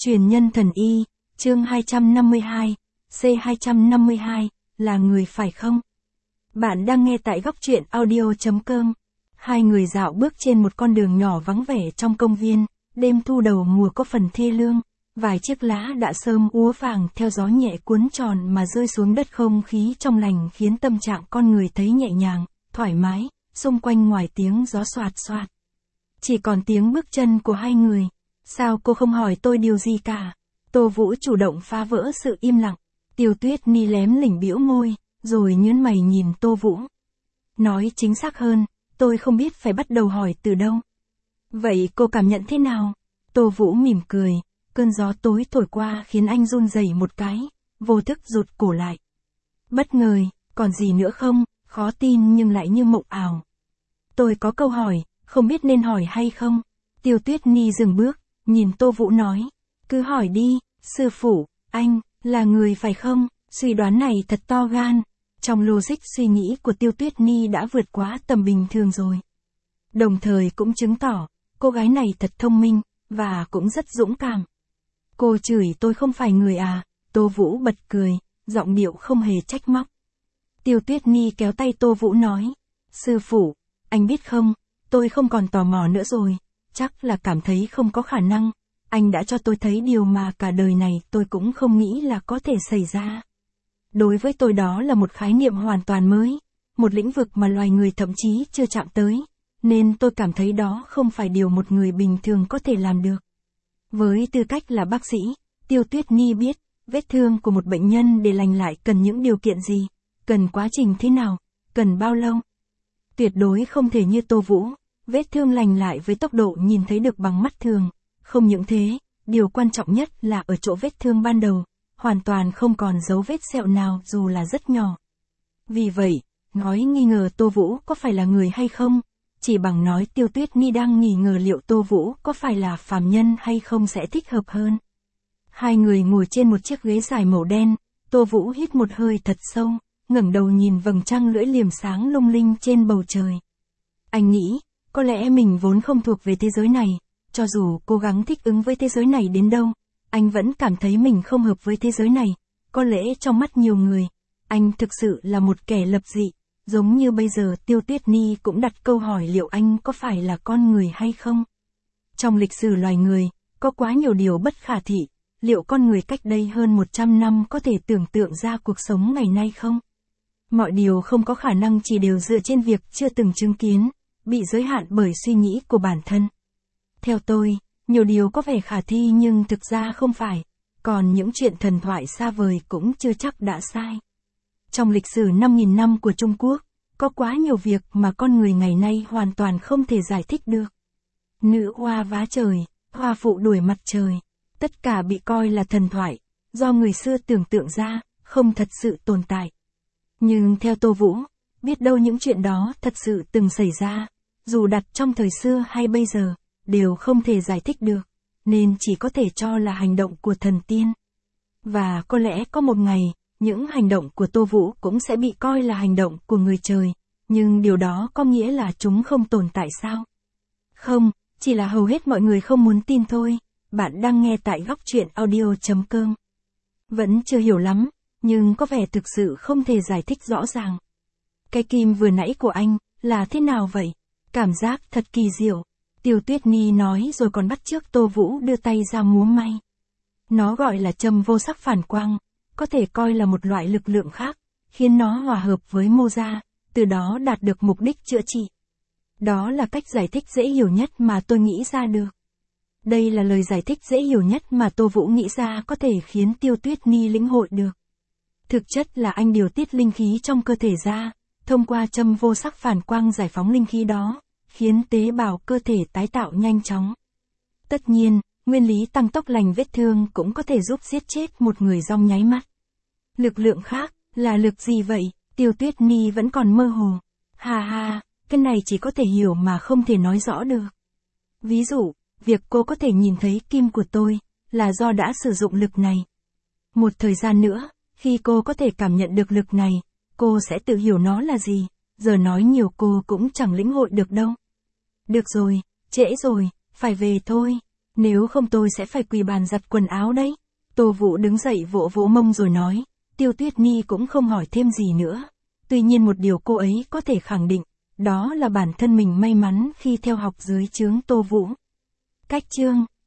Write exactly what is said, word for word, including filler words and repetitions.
Truyền nhân thần y, chương hai trăm năm mươi hai, C hai trăm năm mươi hai, là người phải không? Bạn đang nghe tại góc truyện audio.com. Hai người dạo bước trên một con đường nhỏ vắng vẻ trong công viên, đêm thu đầu mùa có phần thê lương, vài chiếc lá đã sớm úa vàng theo gió nhẹ cuốn tròn mà rơi xuống đất, không khí trong lành khiến tâm trạng con người thấy nhẹ nhàng, thoải mái, xung quanh ngoài tiếng gió xoạt xoạt. Chỉ còn tiếng bước chân của hai người. Sao cô không hỏi tôi điều gì cả? Tô Vũ chủ động phá vỡ sự im lặng. Tiêu Tuyết Ni lém lỉnh bĩu môi, rồi nhướng mày nhìn Tô Vũ. Nói chính xác hơn, tôi không biết phải bắt đầu hỏi từ đâu. Vậy cô cảm nhận thế nào? Tô Vũ mỉm cười, cơn gió tối thổi qua khiến anh run rẩy một cái, vô thức rụt cổ lại. Bất ngờ, còn gì nữa không? Khó tin nhưng lại như mộng ảo. Tôi có câu hỏi, không biết nên hỏi hay không? Tiêu Tuyết Ni dừng bước, nhìn Tô Vũ nói. Cứ hỏi đi, sư phụ, anh, là người phải không? Suy đoán này thật to gan. Trong logic suy nghĩ của Tiêu Tuyết Ni đã vượt quá tầm bình thường rồi. Đồng thời cũng chứng tỏ, cô gái này thật thông minh, và cũng rất dũng cảm. Cô chửi tôi không phải người à? Tô Vũ bật cười, giọng điệu không hề trách móc. Tiêu Tuyết Ni kéo tay Tô Vũ nói. Sư phụ, anh biết không, tôi không còn tò mò nữa rồi. Chắc là cảm thấy không có khả năng. Anh đã cho tôi thấy điều mà cả đời này tôi cũng không nghĩ là có thể xảy ra. Đối với tôi đó là một khái niệm hoàn toàn mới, một lĩnh vực mà loài người thậm chí chưa chạm tới, nên tôi cảm thấy đó không phải điều một người bình thường có thể làm được. Với tư cách là bác sĩ, Tiêu Tuyết Ni biết, vết thương của một bệnh nhân để lành lại cần những điều kiện gì, cần quá trình thế nào, cần bao lâu. Tuyệt đối không thể như Tô Vũ, vết thương lành lại với tốc độ nhìn thấy được bằng mắt thường. Không những thế, điều quan trọng nhất là ở chỗ vết thương ban đầu, hoàn toàn không còn dấu vết sẹo nào dù là rất nhỏ. Vì vậy, nói nghi ngờ Tô Vũ có phải là người hay không, chỉ bằng nói Tiêu Tuyết Ni đang nghi ngờ liệu Tô Vũ có phải là phàm nhân hay không sẽ thích hợp hơn. Hai người ngồi trên một chiếc ghế dài màu đen, Tô Vũ hít một hơi thật sâu, ngẩng đầu nhìn vầng trăng lưỡi liềm sáng lung linh trên bầu trời. Anh nghĩ, có lẽ mình vốn không thuộc về thế giới này. Cho dù cố gắng thích ứng với thế giới này đến đâu, anh vẫn cảm thấy mình không hợp với thế giới này. Có lẽ trong mắt nhiều người, anh thực sự là một kẻ lập dị. Giống như bây giờ Tiêu Tuyết Ni cũng đặt câu hỏi liệu anh có phải là con người hay không. Trong lịch sử loài người, có quá nhiều điều bất khả thị. Liệu con người cách đây hơn một trăm năm có thể tưởng tượng ra cuộc sống ngày nay không? Mọi điều không có khả năng chỉ đều dựa trên việc chưa từng chứng kiến, bị giới hạn bởi suy nghĩ của bản thân. Theo tôi, nhiều điều có vẻ khả thi nhưng thực ra không phải, còn những chuyện thần thoại xa vời cũng chưa chắc đã sai. Trong lịch sử năm nghìn năm của Trung Quốc, có quá nhiều việc mà con người ngày nay hoàn toàn không thể giải thích được. Nữ hoa vá trời, hoa phụ đuổi mặt trời, tất cả bị coi là thần thoại, do người xưa tưởng tượng ra, không thật sự tồn tại. Nhưng theo Tô Vũ, biết đâu những chuyện đó thật sự từng xảy ra, dù đặt trong thời xưa hay bây giờ, đều không thể giải thích được, nên chỉ có thể cho là hành động của thần tiên. Và có lẽ có một ngày, những hành động của Tô Vũ cũng sẽ bị coi là hành động của người trời, nhưng điều đó có nghĩa là chúng không tồn tại sao? Không, chỉ là hầu hết mọi người không muốn tin thôi. Bạn đang nghe tại góc truyện audio.com. Vẫn chưa hiểu lắm, nhưng có vẻ thực sự không thể giải thích rõ ràng. Cái kim vừa nãy của anh, là thế nào vậy? Cảm giác thật kỳ diệu. Tiêu Tuyết Ni nói rồi còn bắt chước Tô Vũ đưa tay ra múa may. Nó gọi là châm vô sắc phản quang, có thể coi là một loại lực lượng khác, khiến nó hòa hợp với mô da, từ đó đạt được mục đích chữa trị. Đó là cách giải thích dễ hiểu nhất mà tôi nghĩ ra được. Đây là lời giải thích dễ hiểu nhất mà Tô Vũ nghĩ ra có thể khiến Tiêu Tuyết Ni lĩnh hội được. Thực chất là anh điều tiết linh khí trong cơ thể ra, thông qua châm vô sắc phản quang giải phóng linh khí đó, khiến tế bào cơ thể tái tạo nhanh chóng. Tất nhiên, nguyên lý tăng tốc lành vết thương cũng có thể giúp giết chết một người trong nháy mắt. Lực lượng khác, là lực gì vậy? Tiêu Tuyết Ni vẫn còn mơ hồ. Hà hà, cái này chỉ có thể hiểu mà không thể nói rõ được. Ví dụ, việc cô có thể nhìn thấy kim của tôi, là do đã sử dụng lực này. Một thời gian nữa, khi cô có thể cảm nhận được lực này, cô sẽ tự hiểu nó là gì, giờ nói nhiều cô cũng chẳng lĩnh hội được đâu. Được rồi, trễ rồi, phải về thôi. Nếu không tôi sẽ phải quỳ bàn giặt quần áo đấy. Tô Vũ đứng dậy vỗ vỗ mông rồi nói, Tiêu Tuyết Nhi cũng không hỏi thêm gì nữa. Tuy nhiên một điều cô ấy có thể khẳng định, đó là bản thân mình may mắn khi theo học dưới trướng Tô Vũ. Cách chương